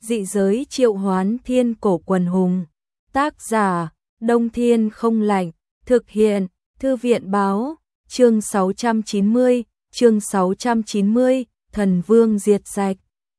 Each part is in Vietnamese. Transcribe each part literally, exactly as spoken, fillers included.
Dị giới triệu hoán thiên cổ quần hùng. Tác giả, Đông Thiên Không Lạnh. Thực hiện, Thư viện Báo. Chương sáu trăm chín mươi, chương sáu trăm chín mươi, Thần Vương diệt sạch.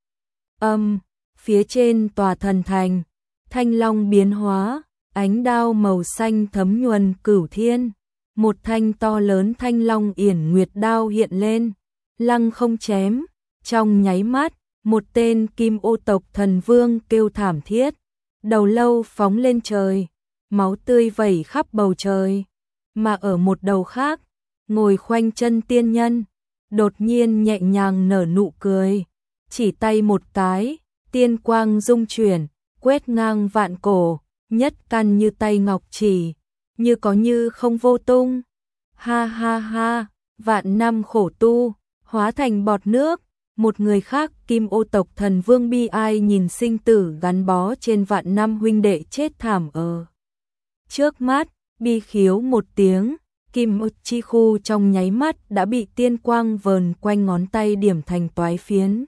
Âm, phía trên tòa thần thành, thanh long biến hóa, ánh đao màu xanh thấm nhuần cửu thiên. Một thanh to lớn thanh long yển nguyệt đao hiện lên, lăng không chém, trong nháy mắt, một tên kim ô tộc thần vương kêu thảm thiết, đầu lâu phóng lên trời, máu tươi vẩy khắp bầu trời. Mà ở một đầu khác, ngồi khoanh chân tiên nhân, đột nhiên nhẹ nhàng nở nụ cười, chỉ tay một cái, tiên quang dung chuyển, quét ngang vạn cổ, nhất căn như tay ngọc chỉ, như có như không vô tung. Ha ha ha, vạn năm khổ tu, hóa thành bọt nước. Một người khác, kim ô tộc thần vương bi ai nhìn sinh tử gắn bó trên vạn năm huynh đệ chết thảm ở trước mắt, bi khiếu một tiếng, kim ô chi khu trong nháy mắt đã bị tiên quang vờn quanh ngón tay điểm thành toái phiến.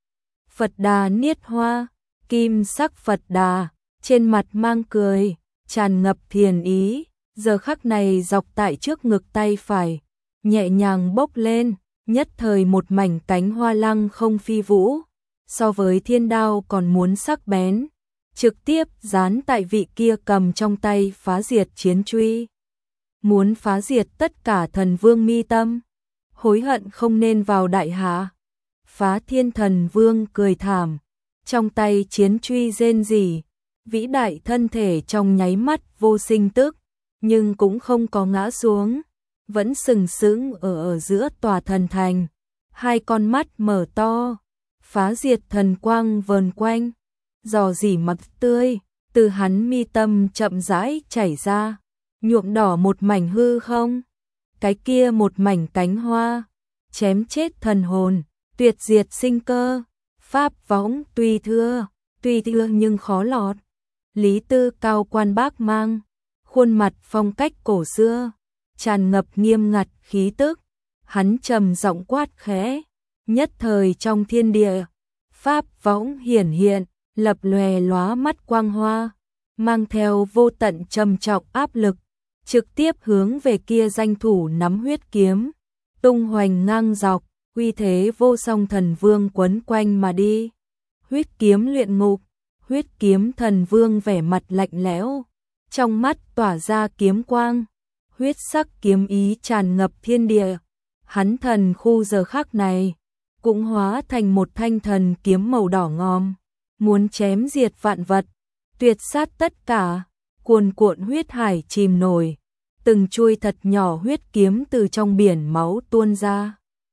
Phật Đà niết hoa, kim sắc Phật Đà, trên mặt mang cười, tràn ngập thiền ý, giờ khắc này dọc tại trước ngực tay phải, nhẹ nhàng bốc lên, nhất thời một mảnh cánh hoa lăng không phi vũ, so với thiên đao còn muốn sắc bén, trực tiếp dán tại vị kia cầm trong tay phá diệt chiến truy. Muốn phá diệt tất cả thần vương mi tâm, hối hận không nên vào đại hạ. Phá thiên thần vương cười thảm, trong tay chiến truy rên rỉ, vĩ đại thân thể trong nháy mắt vô sinh tức, nhưng cũng không có ngã xuống, vẫn sừng sững ở ở giữa tòa thần thành, hai con mắt mở to, phá diệt thần quang vờn quanh, rò rỉ mặc tươi, từ hắn mi tâm chậm rãi chảy ra, nhuộm đỏ một mảnh hư không, cái kia một mảnh cánh hoa, chém chết thần hồn, tuyệt diệt sinh cơ, pháp võng tuy thưa, tuy thưa nhưng khó lọt. Lý Tư cao quan bác mang, khuôn mặt phong cách cổ xưa, tràn ngập nghiêm ngặt khí tức, hắn trầm giọng quát khẽ, nhất thời trong thiên địa, pháp võng hiển hiện, lập lòe lóa mắt quang hoa, mang theo vô tận trầm trọng áp lực, trực tiếp hướng về kia danh thủ nắm huyết kiếm, tung hoành ngang dọc, uy thế vô song thần vương quấn quanh mà đi. Huyết kiếm luyện ngục, huyết kiếm thần vương vẻ mặt lạnh lẽo, trong mắt tỏa ra kiếm quang, huyết sắc kiếm ý tràn ngập thiên địa. Hắn thần khu giờ khắc này cũng hóa thành một thanh thần kiếm màu đỏ ngòm, muốn chém diệt vạn vật, tuyệt sát tất cả. Cuồn cuộn huyết hải chìm nổi, từng chuôi thật nhỏ huyết kiếm từ trong biển máu tuôn ra,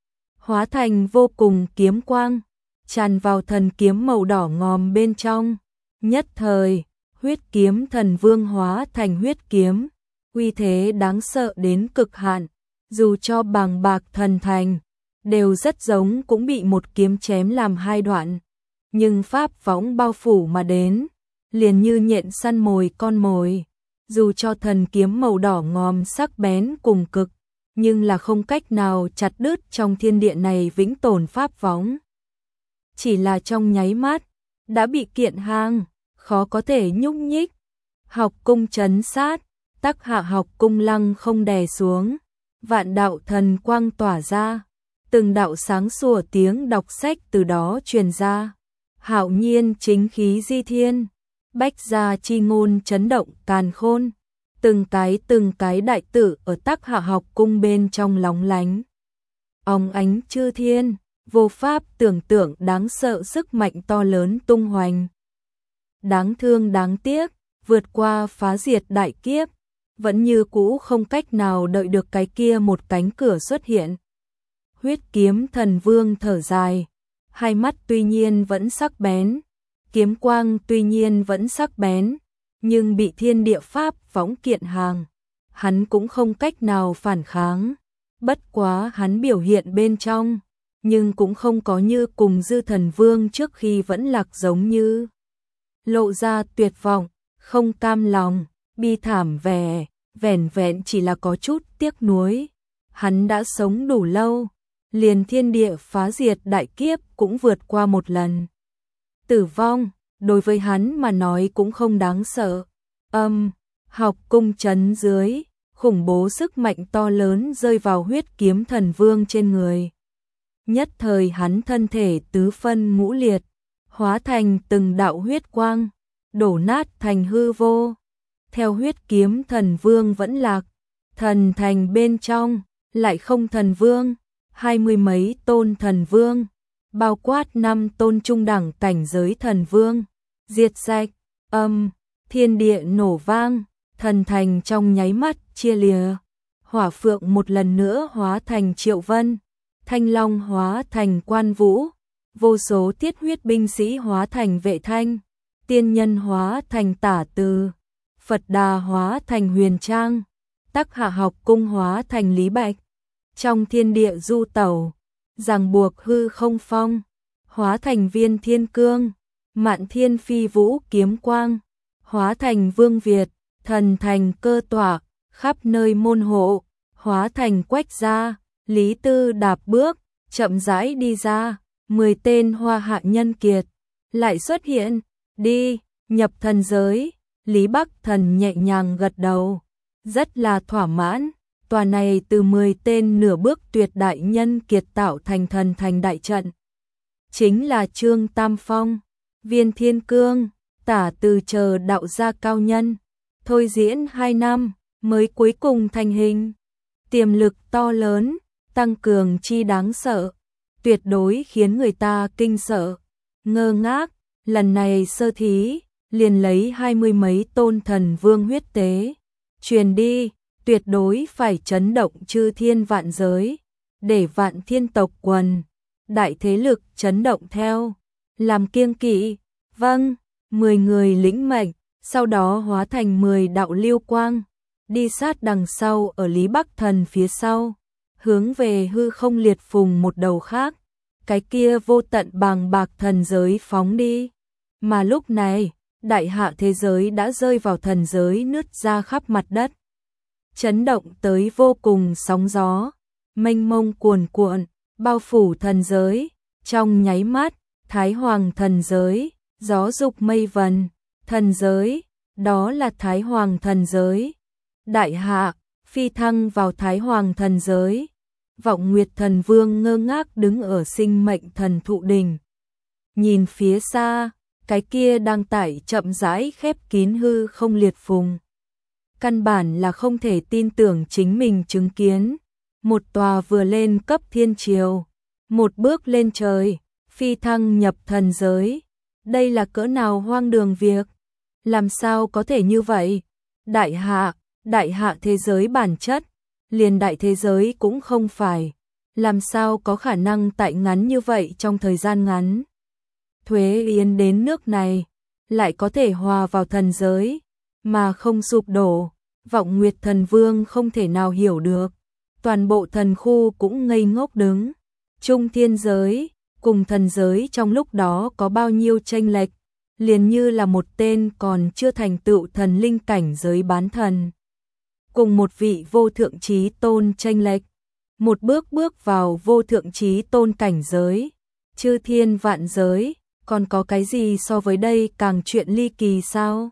hóa thành vô cùng kiếm quang, tràn vào thần kiếm màu đỏ ngòm bên trong. Nhất thời, huyết kiếm thần vương hóa thành huyết kiếm, uy thế đáng sợ đến cực hạn, dù cho bàng bạc thần thành, đều rất giống cũng bị một kiếm chém làm hai đoạn. Nhưng pháp võng bao phủ mà đến, liền như nhện săn mồi con mồi, dù cho thần kiếm màu đỏ ngòm sắc bén cùng cực, nhưng là không cách nào chặt đứt trong thiên địa này vĩnh tồn pháp võng. Chỉ là trong nháy mắt, đã bị kiện hang, khó có thể nhúc nhích. Học cung trấn sát, tắc hạ học cung lăng không đè xuống, vạn đạo thần quang tỏa ra, từng đạo sáng sủa tiếng đọc sách từ đó truyền ra, hạo nhiên chính khí di thiên, bách gia chi ngôn chấn động càn khôn, từng cái từng cái đại tử ở tắc hạ học cung bên trong lóng lánh, óng ánh chư thiên, vô pháp tưởng tượng đáng sợ sức mạnh to lớn tung hoành. Đáng thương đáng tiếc, vượt qua phá diệt đại kiếp, vẫn như cũ không cách nào đợi được cái kia một cánh cửa xuất hiện. Huyết kiếm thần vương thở dài, hai mắt tuy nhiên vẫn sắc bén, kiếm quang tuy nhiên vẫn sắc bén, nhưng bị thiên địa pháp võng kiện hàng, hắn cũng không cách nào phản kháng. Bất quá hắn biểu hiện bên trong, nhưng cũng không có như cùng dư thần vương trước khi vẫn lạc giống như. Lộ ra tuyệt vọng, không cam lòng, bi thảm vẻ, vẻn vẹn chỉ là có chút tiếc nuối. Hắn đã sống đủ lâu, liền thiên địa phá diệt đại kiếp cũng vượt qua một lần. Tử vong, đối với hắn mà nói cũng không đáng sợ. Âm, học cung chấn dưới, khủng bố sức mạnh to lớn rơi vào huyết kiếm thần vương trên người. Nhất thời hắn thân thể tứ phân ngũ liệt, hóa thành từng đạo huyết quang, đổ nát thành hư vô. Theo huyết kiếm thần vương vẫn lạc, thần thành bên trong, lại không thần vương, hai mươi mấy tôn thần vương, bao quát năm tôn trung đẳng cảnh giới thần vương, diệt sạch, âm, thiên địa nổ vang, thần thành trong nháy mắt chia lìa. Hỏa phượng một lần nữa hóa thành Triệu Vân, thanh long hóa thành Quan Vũ, vô số tiết huyết binh sĩ hóa thành Vệ Thanh, tiên nhân hóa thành Tả Từ, Phật Đà hóa thành Huyền Trang, Tắc Hạ học cung hóa thành Lý Bạch. Trong thiên địa du tẩu, ràng buộc hư không phong, hóa thành Viên Thiên Cương, Mạn Thiên Phi Vũ kiếm quang, hóa thành Vương Việt, thần thành cơ tỏa, khắp nơi môn hộ, hóa thành Quách gia, Lý Tư đạp bước, chậm rãi đi ra, mười tên hoa hạ nhân kiệt, lại xuất hiện, đi, nhập thần giới, Lý Bắc Thần nhẹ nhàng gật đầu, rất là thỏa mãn, tòa này từ mười tên nửa bước tuyệt đại nhân kiệt tạo thành thần thành đại trận. Chính là Trương Tam Phong, Viên Thiên Cương, Tả Từ chờ đạo gia cao nhân, thôi diễn hai năm, mới cuối cùng thành hình. Tiềm lực to lớn, tăng cường chi đáng sợ, tuyệt đối khiến người ta kinh sợ, ngơ ngác, lần này sơ thí, liền lấy hai mươi mấy tôn thần vương huyết tế, truyền đi, tuyệt đối phải chấn động chư thiên vạn giới, để vạn thiên tộc quần, đại thế lực chấn động theo, làm kiêng kỵ, vâng, mười người lĩnh mệnh, sau đó hóa thành mười đạo lưu quang, đi sát đằng sau ở Lý Bắc Thần phía sau, hướng về hư không liệt phùng một đầu khác, cái kia vô tận bàng bạc thần giới phóng đi. Mà lúc này, đại hạ thế giới đã rơi vào thần giới nứt ra khắp mặt đất. Chấn động tới vô cùng sóng gió, mênh mông cuồn cuộn, bao phủ thần giới, trong nháy mắt, Thái Hoàng thần giới, gió dục mây vần, thần giới, đó là Thái Hoàng thần giới. Đại hạ, phi thăng vào Thái Hoàng thần giới. Vọng Nguyệt thần vương ngơ ngác đứng ở sinh mệnh thần thụ đỉnh. Nhìn phía xa, cái kia đang tải chậm rãi khép kín hư không liệt phùng. Căn bản là không thể tin tưởng chính mình chứng kiến. Một tòa vừa lên cấp thiên triều, một bước lên trời, phi thăng nhập thần giới. Đây là cỡ nào hoang đường việc? Làm sao có thể như vậy? Đại hạ, đại hạ thế giới bản chất, liền đại thế giới cũng không phải. Làm sao có khả năng tại ngắn như vậy trong thời gian ngắn? Thuế Yến đến nước này, lại có thể hòa vào thần giới, mà không sụp đổ. Vọng Nguyệt thần vương không thể nào hiểu được. Toàn bộ thần khu cũng ngây ngốc đứng. Trung thiên giới, cùng thần giới trong lúc đó có bao nhiêu chênh lệch, liền như là một tên còn chưa thành tựu thần linh cảnh giới bán thần. Cùng một vị vô thượng chí tôn chênh lệch, một bước bước vào vô thượng chí tôn cảnh giới, chư thiên vạn giới, còn có cái gì so với đây càng chuyện ly kỳ sao?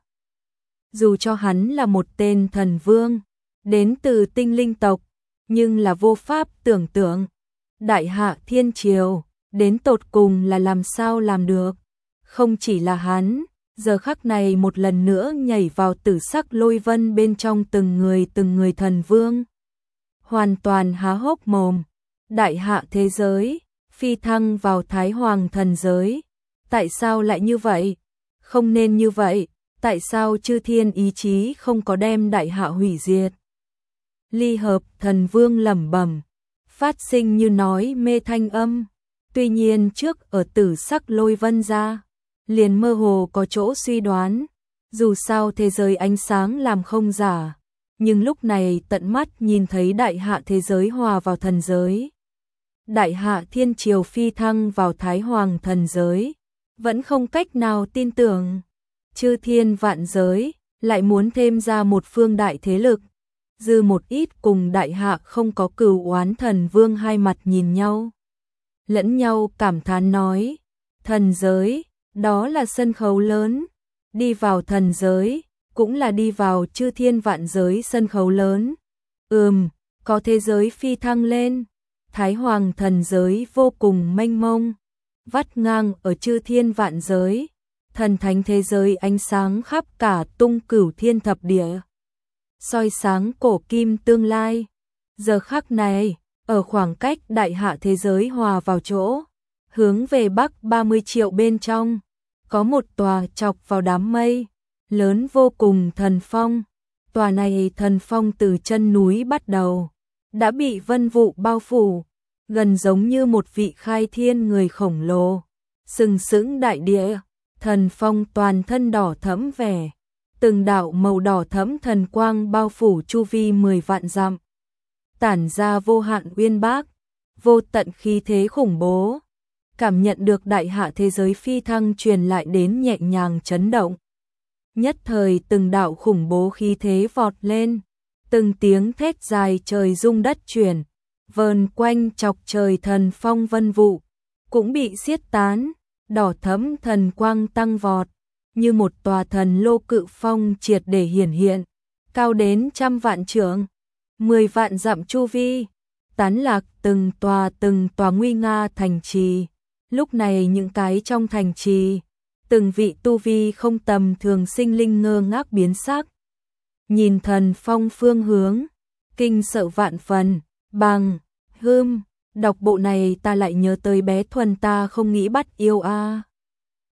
Dù cho hắn là một tên thần vương, đến từ tinh linh tộc, nhưng là vô pháp tưởng tượng. Đại hạ thiên triều, đến tột cùng là làm sao làm được? Không chỉ là hắn, giờ khắc này một lần nữa nhảy vào tử sắc lôi vân bên trong từng người từng người thần vương. Hoàn toàn há hốc mồm, đại hạ thế giới, phi thăng vào Thái Hoàng thần giới. Tại sao lại như vậy? Không nên như vậy, tại sao chư thiên ý chí không có đem đại hạ hủy diệt? Ly hợp thần vương lẩm bẩm, phát sinh như nói mê thanh âm. Tuy nhiên trước ở tử sắc lôi vân ra, liền mơ hồ có chỗ suy đoán, dù sao thế giới ánh sáng làm không giả, nhưng lúc này tận mắt nhìn thấy đại hạ thế giới hòa vào thần giới. Đại hạ thiên triều phi thăng vào Thái Hoàng thần giới, vẫn không cách nào tin tưởng. Chư thiên vạn giới, lại muốn thêm ra một phương đại thế lực, dư một ít cùng đại hạ không có cừu oán thần vương hai mặt nhìn nhau. Lẫn nhau cảm thán nói, thần giới, Đó là sân khấu lớn, đi vào thần giới, cũng là đi vào chư thiên vạn giới sân khấu lớn. Ừm, có thế giới phi thăng lên, Thái Hoàng thần giới vô cùng mênh mông, vắt ngang ở chư thiên vạn giới, thần thánh thế giới ánh sáng khắp cả tung cửu thiên thập địa, soi sáng cổ kim tương lai. Giờ khắc này, ở khoảng cách đại hạ thế giới hòa vào chỗ, hướng về bắc ba mươi triệu bên trong, có một tòa chọc vào đám mây, lớn vô cùng thần phong. Tòa này thần phong từ chân núi bắt đầu, đã bị vân vụ bao phủ, gần giống như một vị khai thiên người khổng lồ, sừng sững đại địa. Thần phong toàn thân đỏ thẫm vẻ, từng đạo màu đỏ thẫm thần quang bao phủ chu vi mười vạn dặm, tản ra vô hạn uyên bác, vô tận khí thế khủng bố. Cảm nhận được đại hạ thế giới phi thăng truyền lại đến nhẹ nhàng chấn động. Nhất thời từng đạo khủng bố khí thế vọt lên, từng tiếng thét dài trời rung đất chuyển, vờn quanh chọc trời thần phong vân vụ, cũng bị xiết tán, đỏ thẫm thần quang tăng vọt, như một tòa thần lô cự phong triệt để hiển hiện, cao đến trăm vạn trượng, mười vạn dặm chu vi, tán lạc từng tòa từng tòa nguy nga thành trì. Lúc này những cái trong thành trì, từng vị tu vi không tầm thường sinh linh ngơ ngác biến sắc. Nhìn thần phong phương hướng, kinh sợ vạn phần, bằng, hươm, đọc bộ này ta lại nhớ tới bé Thuần ta không nghĩ bắt yêu a.